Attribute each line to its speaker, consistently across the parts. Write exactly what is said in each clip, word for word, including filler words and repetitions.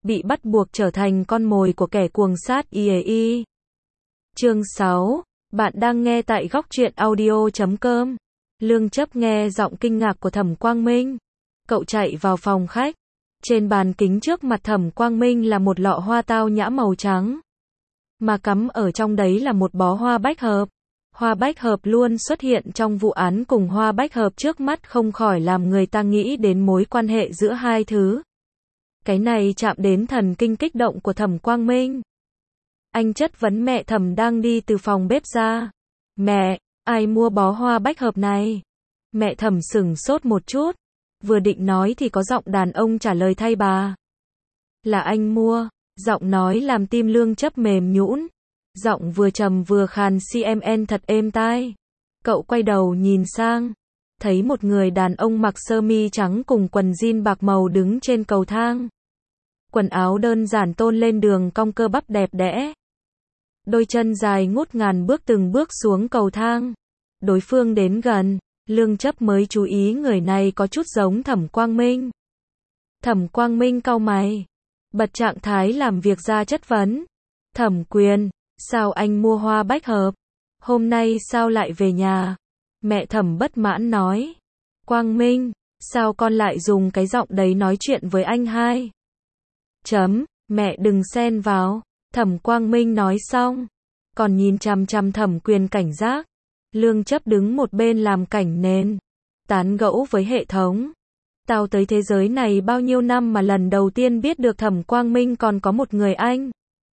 Speaker 1: bị bắt buộc trở thành con mồi của kẻ cuồng sát i a i. Chương sáu. Bạn đang nghe tại góc truyện audio chấm com. Lương Chấp nghe giọng kinh ngạc của Thẩm Quang Minh. Cậu chạy vào phòng khách. Trên bàn kính trước mặt Thẩm Quang Minh là một lọ hoa tao nhã màu trắng. Mà cắm ở trong đấy là một bó hoa bách hợp. Hoa bách hợp luôn xuất hiện trong vụ án cùng hoa bách hợp trước mắt không khỏi làm người ta nghĩ đến mối quan hệ giữa hai thứ. Cái này chạm đến thần kinh kích động của Thẩm Quang Minh. Anh chất vấn mẹ Thẩm đang đi từ phòng bếp ra. Mẹ, ai mua bó hoa bách hợp này? Mẹ Thẩm sửng sốt một chút. Vừa định nói thì có giọng đàn ông trả lời thay bà. Là anh mua. Giọng nói làm tim Lương Chấp mềm nhũn. Giọng vừa trầm vừa khàn xê em en thật êm tai. Cậu quay đầu nhìn sang. Thấy một người đàn ông mặc sơ mi trắng cùng quần jean bạc màu đứng trên cầu thang. Quần áo đơn giản tôn lên đường cong cơ bắp đẹp đẽ. Đôi chân dài ngút ngàn bước từng bước xuống cầu thang. Đối phương đến gần, Lương Chấp mới chú ý người này có chút giống Thẩm Quang Minh. Thẩm Quang Minh cau mày, bật trạng thái làm việc ra chất vấn. Thẩm Quyền, sao anh mua hoa bách hợp? Hôm nay sao lại về nhà? Mẹ Thẩm bất mãn nói. Quang Minh, sao con lại dùng cái giọng đấy nói chuyện với anh hai? Chấm, mẹ đừng xen vào. Thẩm Quang Minh nói xong, còn nhìn chằm chằm Thẩm Quyền cảnh giác. Lương Chấp đứng một bên làm cảnh nền, tán gẫu với hệ thống. Tao tới thế giới này bao nhiêu năm mà lần đầu tiên biết được Thẩm Quang Minh còn có một người anh.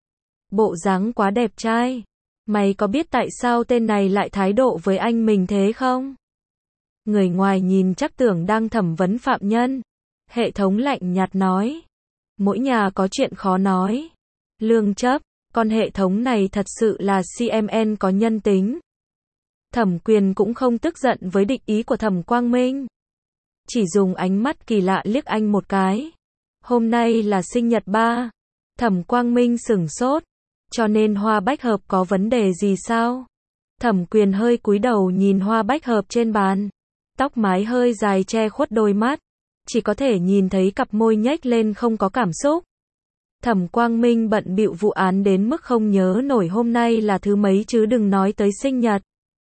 Speaker 1: Bộ dáng quá đẹp trai. Mày có biết tại sao tên này lại thái độ với anh mình thế không? Người ngoài nhìn chắc tưởng đang thẩm vấn phạm nhân. Hệ thống lạnh nhạt nói. Mỗi nhà có chuyện khó nói. Lương Chấp, con hệ thống này thật sự là xê em en có nhân tính. Thẩm Quyền cũng không tức giận với định ý của Thẩm Quang Minh. Chỉ dùng ánh mắt kỳ lạ liếc anh một cái. Hôm nay là sinh nhật ba. Thẩm Quang Minh sửng sốt. Cho nên hoa bách hợp có vấn đề gì sao? Thẩm Quyền hơi cúi đầu nhìn hoa bách hợp trên bàn. Tóc mái hơi dài che khuất đôi mắt. Chỉ có thể nhìn thấy cặp môi nhếch lên không có cảm xúc. Thẩm Quang Minh bận bịu vụ án đến mức không nhớ nổi hôm nay là thứ mấy chứ đừng nói tới sinh nhật.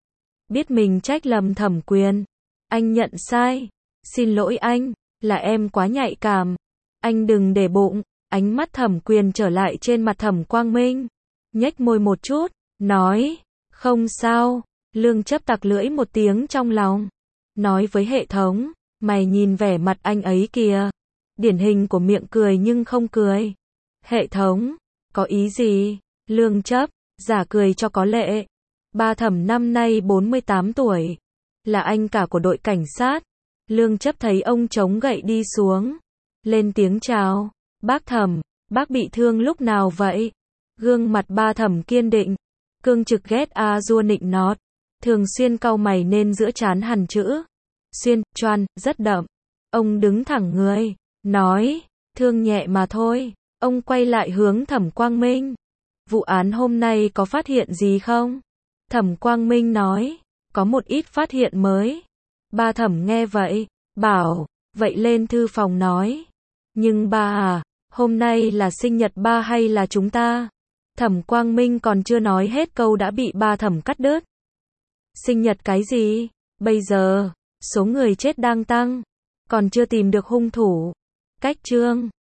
Speaker 1: Biết mình trách lầm Thẩm Quyền. Anh nhận sai. Xin lỗi anh, là em quá nhạy cảm. Anh đừng để bụng. Ánh mắt Thẩm Quyền trở lại trên mặt Thẩm Quang Minh. Nhếch môi một chút, nói, không sao. Lương Chấp tặc lưỡi một tiếng trong lòng. Nói với hệ thống, mày nhìn vẻ mặt anh ấy kìa. Điển hình của miệng cười nhưng không cười. Hệ thống, có ý gì? Lương Chấp, giả cười cho có lệ. Ba Thẩm năm nay bốn mươi tám tuổi. Là anh cả của đội cảnh sát. Lương Chấp thấy ông chống gậy đi xuống. Lên tiếng chào. Bác Thẩm, bác bị thương lúc nào vậy? Gương mặt ba Thẩm kiên định. Cương trực ghét a dua nịnh nọt. Thường xuyên cau mày nên giữa trán hằn chữ. Xuyên, choan, rất đậm. Ông đứng thẳng người. Nói, thương nhẹ mà thôi. Ông quay lại hướng Thẩm Quang Minh. Vụ án hôm nay có phát hiện gì không? Thẩm Quang Minh nói. Có một ít phát hiện mới. Ba Thẩm nghe vậy. Bảo, vậy lên thư phòng nói. Nhưng ba à, hôm nay là sinh nhật ba hay là chúng ta? Thẩm Quang Minh còn chưa nói hết câu đã bị ba Thẩm cắt đứt. Sinh nhật cái gì? Bây giờ, số người chết đang tăng. Còn chưa tìm được hung thủ. Cách chương.